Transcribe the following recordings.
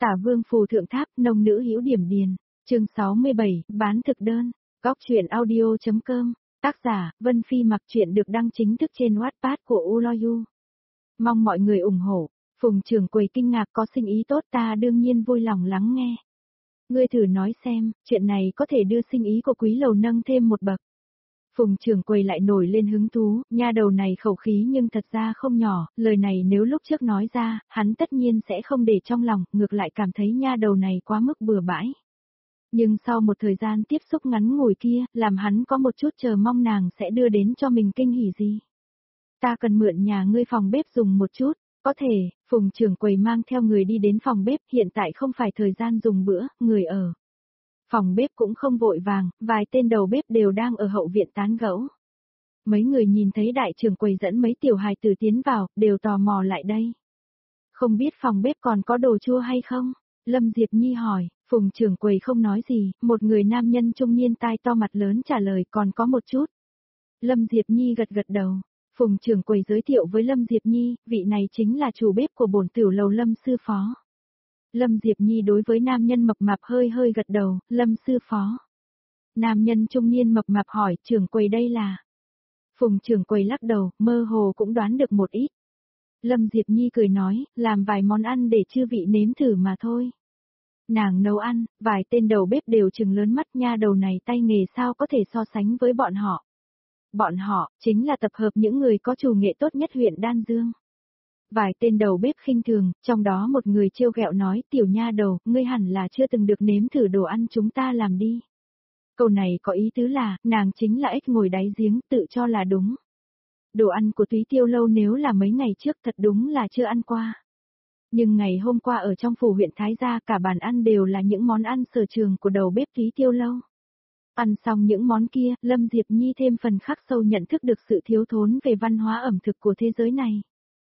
Tả Vương phù thượng tháp, nông nữ hữu điểm điền. Chương 67, bán thực đơn. Góc truyện audio.com. Tác giả, Vân Phi Mặc. Truyện được đăng chính thức trên Wattpad của Uloyu. Mong mọi người ủng hộ. Phùng trưởng quầy kinh ngạc, có sinh ý tốt, ta đương nhiên vui lòng lắng nghe. Ngươi thử nói xem, chuyện này có thể đưa sinh ý của quý lầu nâng thêm một bậc. Phùng trưởng quầy lại nổi lên hứng thú, nha đầu này khẩu khí nhưng thật ra không nhỏ, lời này nếu lúc trước nói ra, hắn tất nhiên sẽ không để trong lòng, ngược lại cảm thấy nha đầu này quá mức bừa bãi. Nhưng sau một thời gian tiếp xúc ngắn ngủi kia, làm hắn có một chút chờ mong nàng sẽ đưa đến cho mình kinh hỉ gì. Ta cần mượn nhà ngươi phòng bếp dùng một chút, có thể. Phùng trưởng quầy mang theo người đi đến phòng bếp, hiện tại không phải thời gian dùng bữa, người ở phòng bếp cũng không vội vàng, vài tên đầu bếp đều đang ở hậu viện tán gẫu. Mấy người nhìn thấy đại trưởng quầy dẫn mấy tiểu hài tử tiến vào, đều tò mò lại đây. Không biết phòng bếp còn có đồ chua hay không? Lâm Diệp Nhi hỏi. Phùng trưởng quầy không nói gì, một người nam nhân trung niên tai to mặt lớn trả lời còn có một chút. Lâm Diệp Nhi gật gật đầu. Phùng trưởng quầy giới thiệu với Lâm Diệp Nhi, vị này chính là chủ bếp của bổn tiểu lầu Lâm sư phó. Lâm Diệp Nhi đối với nam nhân mập mạp hơi hơi gật đầu, Lâm sư phó. Nam nhân trung niên mập mạp hỏi, trưởng quầy đây là? Phùng trưởng quầy lắc đầu, mơ hồ cũng đoán được một ít. Lâm Diệp Nhi cười nói, làm vài món ăn để chư vị nếm thử mà thôi. Nàng nấu ăn, vài tên đầu bếp đều trừng lớn mắt, nha đầu này tay nghề sao có thể so sánh với bọn họ. Bọn họ, chính là tập hợp những người có chủ nghệ tốt nhất huyện Đan Dương. Vài tên đầu bếp khinh thường, trong đó một người trêu ghẹo nói, tiểu nha đầu, ngươi hẳn là chưa từng được nếm thử đồ ăn chúng ta làm đi. Câu này có ý tứ là, nàng chính là ếch ngồi đáy giếng, tự cho là đúng. Đồ ăn của Túy Tiêu lâu nếu là mấy ngày trước thật đúng là chưa ăn qua. Nhưng ngày hôm qua ở trong phủ huyện Thái Gia cả bàn ăn đều là những món ăn sở trường của đầu bếp Túy Tiêu lâu. Ăn xong những món kia, Lâm Diệp Nhi thêm phần khắc sâu nhận thức được sự thiếu thốn về văn hóa ẩm thực của thế giới này.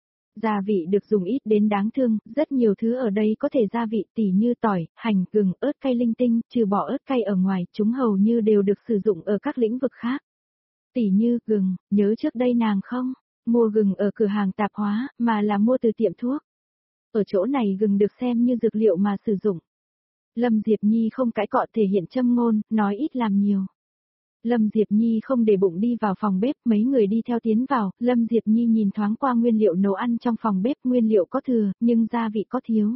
Gia vị được dùng ít đến đáng thương, rất nhiều thứ ở đây có thể gia vị tỉ như tỏi, hành, gừng, ớt cay linh tinh, trừ bỏ ớt cay ở ngoài, chúng hầu như đều được sử dụng ở các lĩnh vực khác. Tỉ như gừng, nhớ trước đây nàng không mua gừng ở cửa hàng tạp hóa, mà là mua từ tiệm thuốc. Ở chỗ này gừng được xem như dược liệu mà sử dụng. Lâm Diệp Nhi không cãi cọ thể hiện châm ngôn, nói ít làm nhiều. Lâm Diệp Nhi không để bụng đi vào phòng bếp, mấy người đi theo tiến vào, Lâm Diệp Nhi nhìn thoáng qua nguyên liệu nấu ăn trong phòng bếp, nguyên liệu có thừa, nhưng gia vị có thiếu.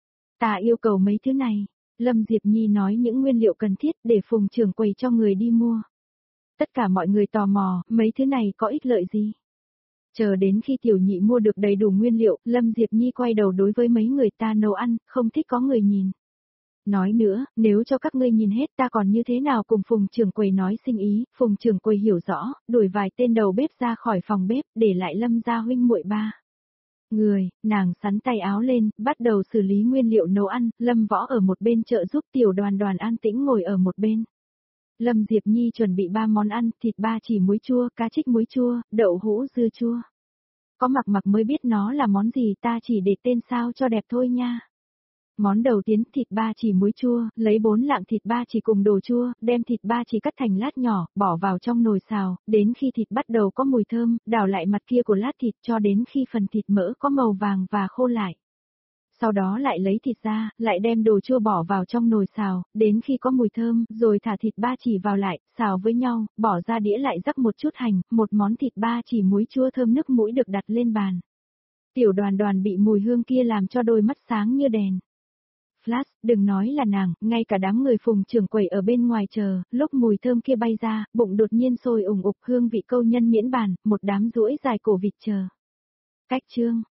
Ta yêu cầu mấy thứ này. Lâm Diệp Nhi nói những nguyên liệu cần thiết để Phùng trưởng quầy cho người đi mua. Tất cả mọi người tò mò, mấy thứ này có ích lợi gì? Chờ đến khi tiểu nhị mua được đầy đủ nguyên liệu, Lâm Diệp Nhi quay đầu đối với mấy người, ta nấu ăn, không thích có người nhìn. Nói nữa, nếu cho các ngươi nhìn hết ta còn như thế nào cùng Phùng trưởng quầy nói sinh ý. Phùng trưởng quầy hiểu rõ, đuổi vài tên đầu bếp ra khỏi phòng bếp, để lại Lâm gia huynh muội ba người. Nàng sắn tay áo lên, bắt đầu xử lý nguyên liệu nấu ăn. Lâm Võ ở một bên trợ giúp, tiểu Đoàn Đoàn an tĩnh ngồi ở một bên. Lâm Diệp Nhi chuẩn bị 3 món ăn, thịt ba chỉ muối chua, cá trích muối chua, đậu hũ dưa chua. Có Mặc mới biết nó là món gì, ta chỉ để tên sao cho đẹp thôi nha. Món đầu tiên, thịt ba chỉ muối chua, lấy 4 lạng thịt ba chỉ cùng đồ chua, đem thịt ba chỉ cắt thành lát nhỏ, bỏ vào trong nồi xào, đến khi thịt bắt đầu có mùi thơm, đảo lại mặt kia của lát thịt cho đến khi phần thịt mỡ có màu vàng và khô lại. Sau đó lại lấy thịt ra, lại đem đồ chua bỏ vào trong nồi xào, đến khi có mùi thơm, rồi thả thịt ba chỉ vào lại, xào với nhau, bỏ ra đĩa lại rắc một chút hành, một món thịt ba chỉ muối chua thơm nức mũi được đặt lên bàn. Tiểu Đoàn Đoàn bị mùi hương kia làm cho đôi mắt sáng như đèn. Flash, đừng nói là nàng, ngay cả đám người Phùng trưởng quầy ở bên ngoài chờ, lúc mùi thơm kia bay ra, bụng đột nhiên sôi ủng ục, hương vị câu nhân miễn bàn, một đám duỗi dài cổ vịt chờ. Cách chương